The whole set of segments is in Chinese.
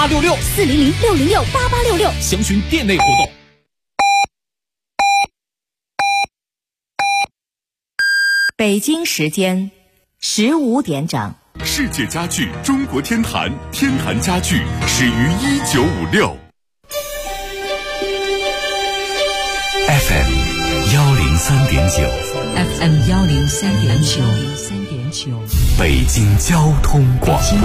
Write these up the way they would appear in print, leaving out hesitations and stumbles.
8866，400-606-8866，详询店内活动。 北京时间15点整。 世界家具中国天坛，天坛家具始于1956。FM 103.9，FM 103.9， 北京交通广播，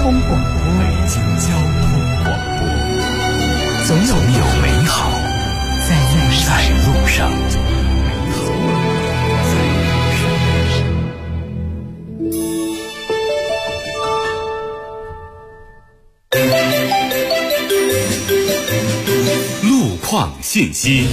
总有美好在路上。路况信息。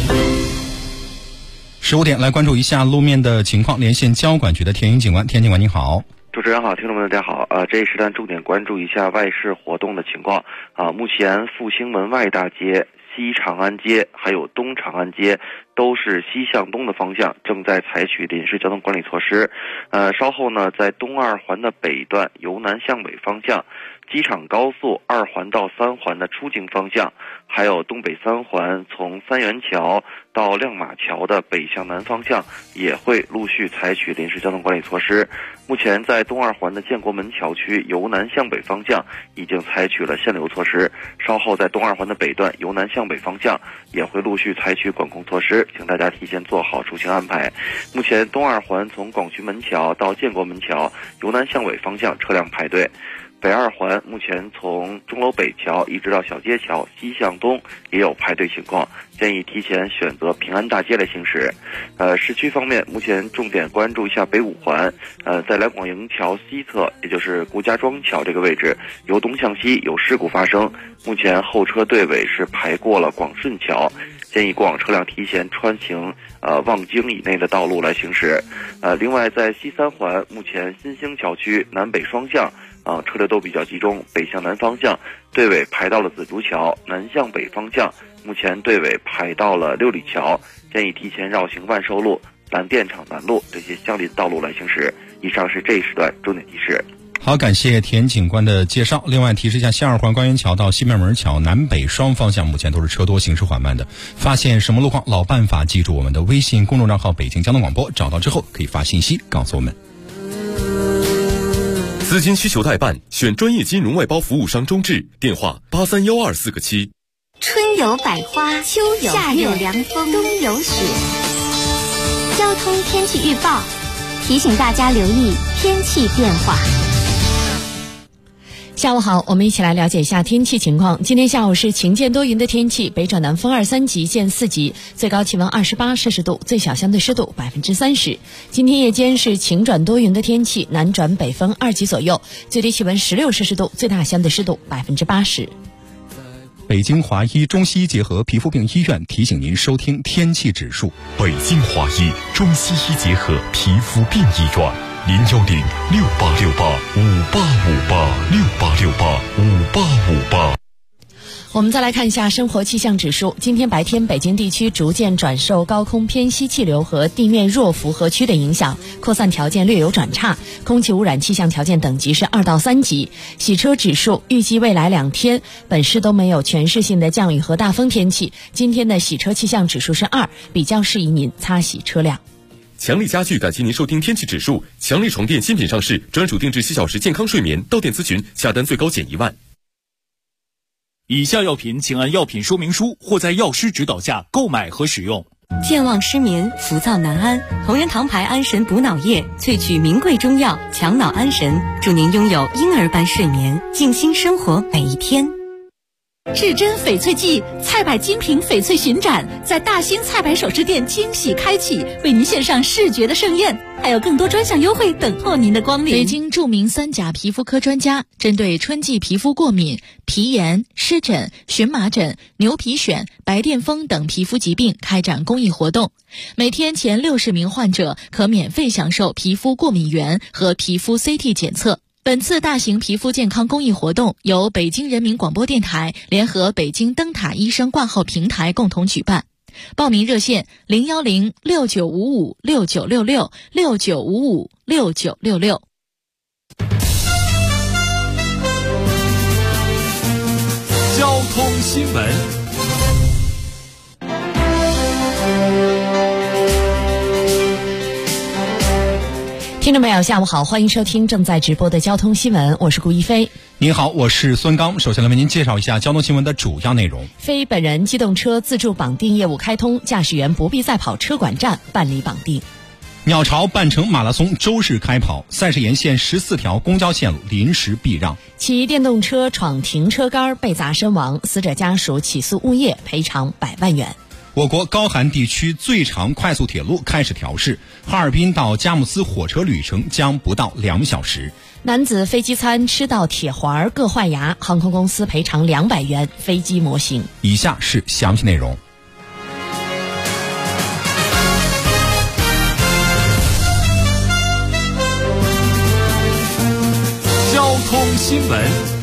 15点来关注一下路面的情况，连线交管局的田英警官。田警官您好。 主持人好，听众们大家好。这一时段重点关注一下外事活动的情况。目前复兴门外大街、西长安街还有东长安街都是西向东的方向，正在采取临时交通管理措施。稍后呢，在东二环的北段由南向北方向，机场高速2环到3环的出境方向，还有东北3环从三元桥到亮马桥的北向南方向，也会陆续采取临时交通管理措施。目前在东二环的建国门桥区由南向北方向已经采取了限流措施，稍后在东二环的北段由南向北方向也会陆续采取管控措施，请大家提前做好出行安排。目前东二环从广渠门桥到建国门桥由南向北方向车辆排队，北二环目前从钟楼北桥一直到小街桥西向东也有排队情况，建议提前选择平安大街来行驶。市区方面，目前重点关注一下北五环，在来广营桥西侧，也就是顾家庄桥这个位置，由东向西有事故发生，目前后车队尾是排过了广顺桥，建议过往车辆提前穿行望京以内的道路来行驶。另外在西三环，目前新兴桥区南北双向车流都比较集中，北向南方向队尾排到了紫竹桥，南向北方向目前队尾排到了六里桥，建议提前绕行万寿路、蓝电厂南路这些相邻道路来行驶。以上是这一时段重点提示。 好，感谢田警官的介绍。另外提示一下，西二环官园桥到西面门桥南北双方向目前都是车多，行驶缓慢的。发现什么路况，老办法，记住我们的微信公众账号北京交通广播，找到之后可以发信息告诉我们。 资金需求代办，选专业金融外包服务商中智，电话831247个7。 春有百花，秋有夏有凉风，冬有雪。交通天气预报提醒大家留意天气变化。 下午好，我们一起来了解一下天气情况。今天下午是晴间多云的天气，北转南风2、3级见4级，最高气温28摄氏度，最小相对湿度30%。今天夜间是晴转多云的天气，南转北风2级左右，最低气温16摄氏度，最大相对湿度80%。 北京华医中西医结合皮肤病医院提醒您收听天气指数。 北京华医中西医结合皮肤病医院，010-6868-5858，6868-5858。 我们再来看一下生活气象指数。今天白天，北京地区逐渐转受高空偏西气流和地面弱负荷区的影响，扩散条件略有转差，空气污染气象条件等级是2到3级。洗车指数预计未来2天，本市都没有全市性的降雨和大风天气。今天的洗车气象指数是2，比较适宜您擦洗车辆。 强力家具感谢您收听天气指数。强力床垫新品上市，专属定制7小时健康睡眠，到店咨询，下单最高减1万。 以下药品请按药品说明书或在药师指导下购买和使用。 健忘失眠、浮躁难安，同仁堂牌安神补脑液萃取名贵中药，强脑安神，祝您拥有婴儿般睡眠，静心生活每一天。 至臻翡翠季菜百精品翡翠巡展在大兴菜百首饰店惊喜开启，为您献上视觉的盛宴，还有更多专项优惠等候您的光临。 北京著名3甲皮肤科专家针对春季皮肤过敏、皮炎、湿疹、荨麻疹、牛皮癣、白癜风等皮肤疾病开展公益活动，每天前60名患者可免费享受皮肤过敏原和皮肤 CT 检测。本次大型皮肤健康公益活动由北京人民广播电台联合北京灯塔医生挂号平台共同举办。报名热线010-6955-6966，6955-6966。 交通新闻。 听众朋友，下午好，欢迎收听正在直播的交通新闻，我是顾一飞。 您好，我是孙刚。首先来为您介绍一下交通新闻的主要内容。 非本人机动车自助绑定业务开通，驾驶员不必再跑车管站办理绑定。 鸟巢半程马拉松周日开跑，赛事沿线14条公交线路临时避让。 骑电动车闯停车杆被砸身亡，死者家属起诉物业赔偿100万元。 我国高寒地区最长快速铁路开始调试，哈尔滨到佳木斯火车旅程将不到2小时。 男子飞机餐吃到铁环硌坏牙，航空公司赔偿200元飞机模型。 以下是详细内容。 交通新闻。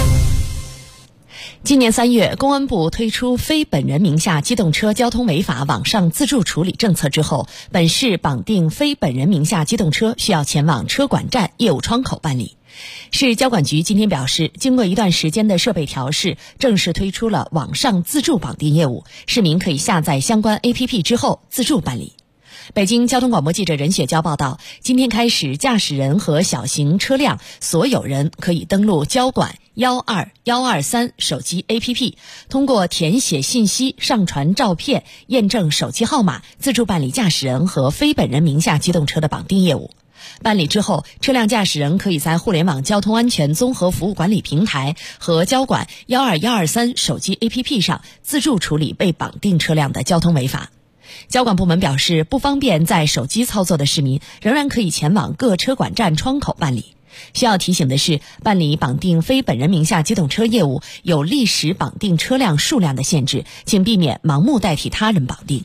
今年3月，公安部推出非本人名下机动车交通违法网上自助处理政策之后，本市绑定非本人名下机动车需要前往车管站业务窗口办理。市交管局今天表示，经过一段时间的设备调试，正式推出了网上自助绑定业务，市民可以下载相关 APP 之后自助办理。北京交通广播记者任雪娇报道，今天开始，驾驶人和小型车辆所有人可以登录交管12123手机 APP， 通过填写信息、上传照片、验证手机号码，自助办理驾驶人和非本人名下机动车的绑定业务。办理之后，车辆驾驶人可以在互联网交通安全综合服务管理平台和交管12123手机 APP 上自助处理被绑定车辆的交通违法。交管部门表示，不方便在手机操作的市民仍然可以前往各车管站窗口办理。需要提醒的是，办理绑定非本人名下机动车业务有历史绑定车辆数量的限制，请避免盲目代替他人绑定。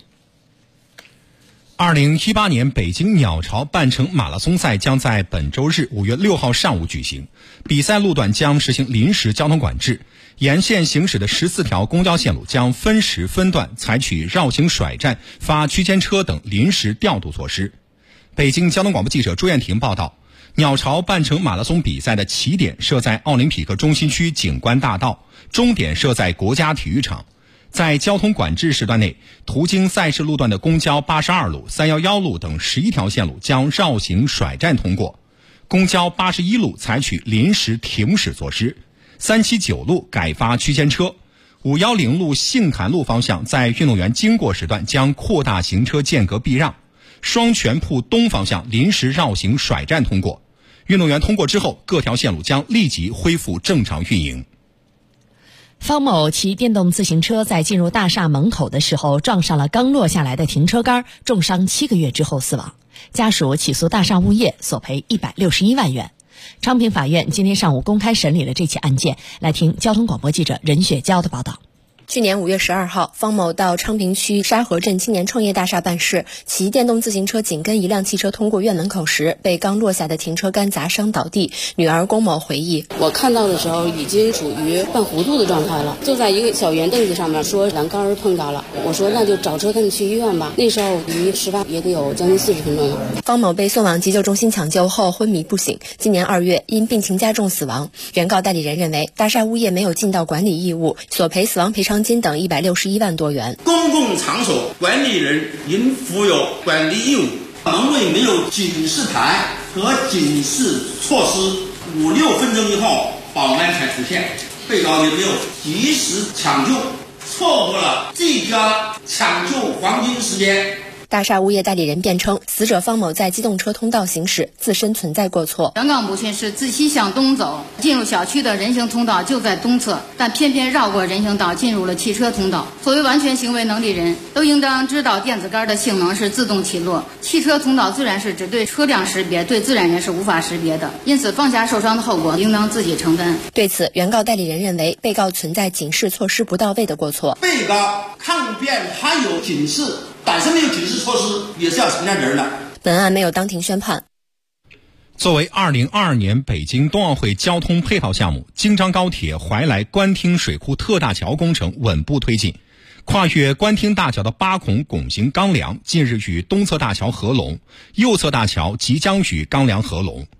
2018年北京鸟巢半程马拉松赛将在本周日5月6号上午举行，比赛路段将实行临时交通管制，沿线行驶的14条公交线路将分时分段采取绕行甩站、发区间车等临时调度措施。北京交通广播记者朱艳婷报道，鸟巢半程马拉松比赛的起点设在奥林匹克中心区景观大道，终点设在国家体育场。在交通管制时段内，途经赛事路段的公交82路、311路等11条线路将绕行甩站通过，公交81路采取临时停驶措施，379路改发区间车，510路杏坛路方向在运动员经过时段将扩大行车间隔避让，双泉铺东方向临时绕行甩站通过，运动员通过之后，各条线路将立即恢复正常运营。 方某骑电动自行车在进入大厦门口的时候撞上了刚落下来的停车杆，重伤7个月之后死亡，家属起诉大厦物业索赔161万元。昌平法院今天上午公开审理了这起案件，来听交通广播记者任雪娇的报道。 去年5月12号，方某到昌平区沙河镇青年创业大厦办事，骑电动自行车紧跟一辆汽车通过院门口时，被刚落下的停车杆砸伤倒地。女儿龚某回忆： 我看到的时候已经属于半糊涂的状态了，坐在一个小圆凳子上面，说栏杆碰着了。我说那就找车赶紧去医院吧。那时候离事发也得有将近40分钟了。 方某被送往急救中心抢救后昏迷不醒，今年2月因病情加重死亡。原告代理人认为，大厦物业没有尽到管理义务，索赔死亡赔偿金等161万多元。 公共场所管理人应负有管理义务，门卫没有警示牌和警示措施，5-6分钟以后保安才出现，被告也没有及时抢救，错过了最佳抢救黄金时间。 大厦物业代理人辩称，死者方某在机动车通道行驶，自身存在过错。 原告母亲是自西向东走，进入小区的人行通道就在东侧，但偏偏绕过人行道进入了汽车通道。作为完全行为能力人，都应当知道电子杆的性能是自动起落，汽车通道自然是只对车辆识别，对自然人是无法识别的，因此放下受伤的后果应当自己承担。 对此，原告代理人认为，被告存在警示措施不到位的过错。 被告抗辩他有警示，本身没有警示措施，也是要承担责任的。 本案没有当庭宣判。 作为2022年北京冬奥会交通配套项目，京张高铁怀来官厅水库特大桥工程稳步推进。跨越官厅大桥的8孔拱形钢梁近日与东侧大桥合龙，右侧大桥即将与钢梁合龙。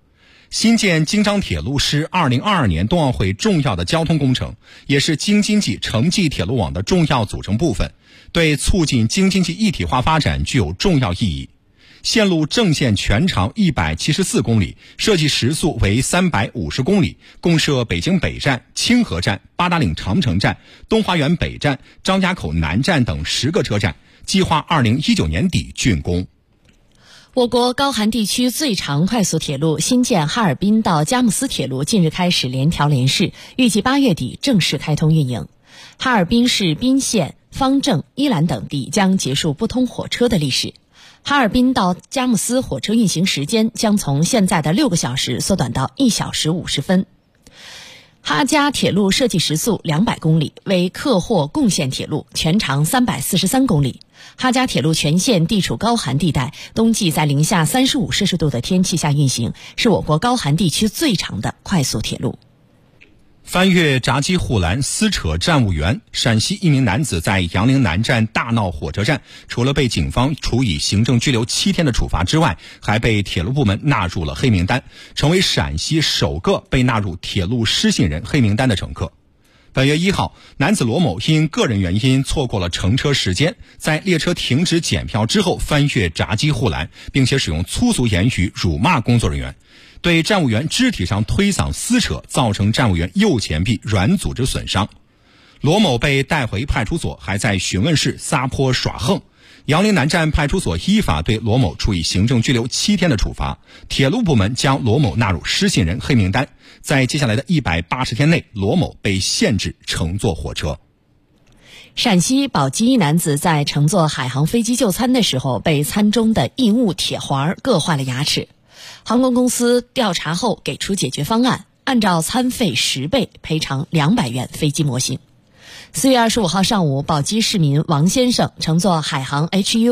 新建京张铁路是2022年冬奥会重要的交通工程，也是京津冀城际铁路网的重要组成部分，对促进京津冀一体化发展具有重要意义。线路正线全长174公里，设计时速为350公里，共设北京北站、清河站、八达岭长城站、东华园北站、张家口南站等10个车站，计划2019年底竣工。 我国高寒地区最长快速铁路新建哈尔滨到佳木斯铁路近日开始联调联试，预计8月底正式开通运营。哈尔滨市彬县、方正、伊兰等地将结束不通火车的历史。哈尔滨到佳木斯火车运行时间将从现在的6个小时缩短到1小时50分。哈佳铁路设计时速200公里，为客货共线铁路，全长343公里。哈佳铁路全线地处高寒地带，冬季在零下35摄氏度的天气下运行，是我国高寒地区最长的快速铁路。 翻越闸机护栏撕扯站务员，陕西一名男子在杨凌南站大闹火车站，除了被警方处以行政拘留7天的处罚之外，还被铁路部门纳入了黑名单，成为陕西首个被纳入铁路失信人黑名单的乘客。本月1号，男子罗某因个人原因错过了乘车时间，在列车停止检票之后翻越闸机护栏，并且使用粗俗言语辱骂工作人员，对站务员肢体上推搡撕扯，造成站务员右前臂软组织损伤。罗某被带回派出所，还在询问室撒泼耍横。杨凌南站派出所依法对罗某处以行政拘留7天的处罚，铁路部门将罗某纳入失信人黑名单，在接下来的180天内，罗某被限制乘坐火车。 陕西宝鸡一男子在乘坐海航飞机就餐的时候，被餐中的异物铁环硌坏了牙齿。航空公司调查后给出解决方案，按照餐费10倍赔偿200元飞机模型。4月25号上午，宝鸡市民王先生乘坐海航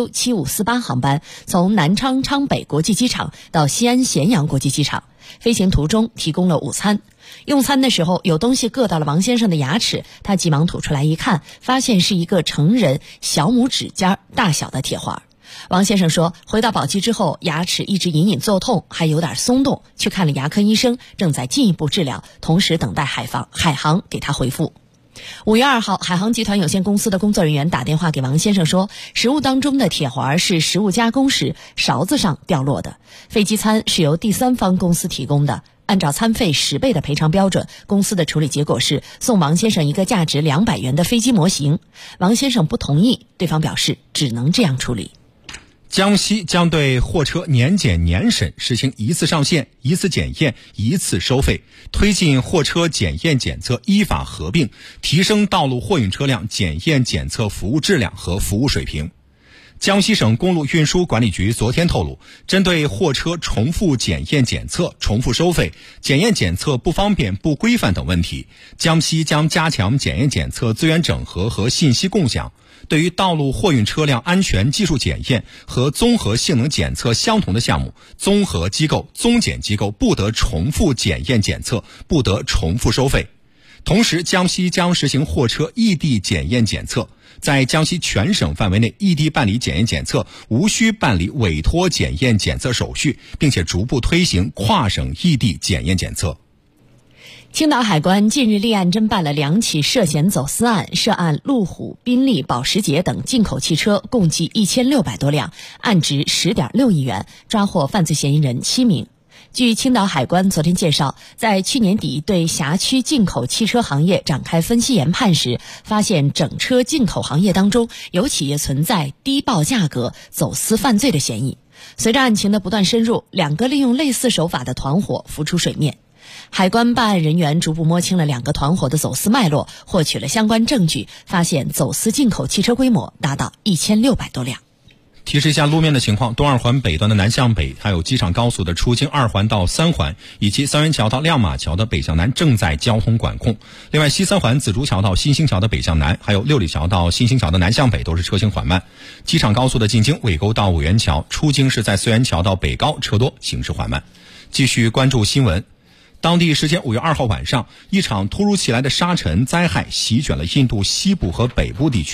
HU7548 航班，从南昌昌北国际机场到西安咸阳国际机场，飞行途中提供了午餐。用餐的时候，有东西硌到了王先生的牙齿，他急忙吐出来一看，发现是一个成人小拇指尖大小的铁环。王先生说，回到宝鸡之后，牙齿一直隐隐作痛，还有点松动，去看了牙科医生，正在进一步治疗，同时等待海航给他回复。5月2号，海航集团有限公司的工作人员打电话给王先生说，食物当中的铁环是食物加工时勺子上掉落的，飞机餐是由第三方公司提供的，按照餐费10倍的赔偿标准，公司的处理结果是送王先生一个价值200元的飞机模型。王先生不同意，对方表示只能这样处理。 江西将对货车年检年审实行一次上线、一次检验、一次收费，推进货车检验检测依法合并，提升道路货运车辆检验检测服务质量和服务水平。江西省公路运输管理局昨天透露，针对货车重复检验检测、重复收费、检验检测不方便、不规范等问题，江西将加强检验检测资源整合和信息共享。对于道路货运车辆安全技术检验和综合性能检测相同的项目，综合机构、综检机构不得重复检验检测，不得重复收费。同时，江西将实行货车异地检验检测，在江西全省范围内异地办理检验检测，无需办理委托检验检测手续，并且逐步推行跨省异地检验检测。 青岛海关近日立案侦办了2起涉嫌走私案，涉案路虎、宾利、保时捷等进口汽车共计1600多辆，案值10.6亿元，抓获犯罪嫌疑人7名。据青岛海关昨天介绍，在去年底对辖区进口汽车行业展开分析研判时，发现整车进口行业当中有企业存在低报价格、走私犯罪的嫌疑。随着案情的不断深入，2个利用类似手法的团伙浮出水面。海关办案人员逐步摸清了2个团伙的走私脉络，获取了相关证据，发现走私进口汽车规模达到1600多辆。 提示一下路面的情况，东二环北段的南向北，还有机场高速的出京2环到3环，以及三元桥到亮马桥的北向南正在交通管控。另外，西3环紫竹桥到新兴桥的北向南，还有六里桥到新兴桥的南向北都是车行缓慢。机场高速的进京尾沟到五元桥，出京是在四元桥到北高，车多，行驶缓慢。继续关注新闻。当地时间5月2号晚上，一场突如其来的沙尘灾害席卷了印度西部和北部地区。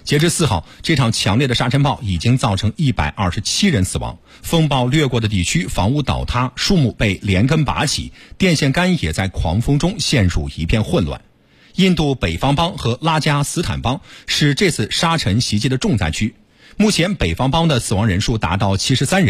截至4号，这场强烈的沙尘暴已经造成127人死亡。风暴掠过的地区，房屋倒塌，树木被连根拔起，电线杆也在狂风中陷入一片混乱。印度北方邦和拉加斯坦邦是这次沙尘袭击的重灾区。目前北方邦的死亡人数达到73人。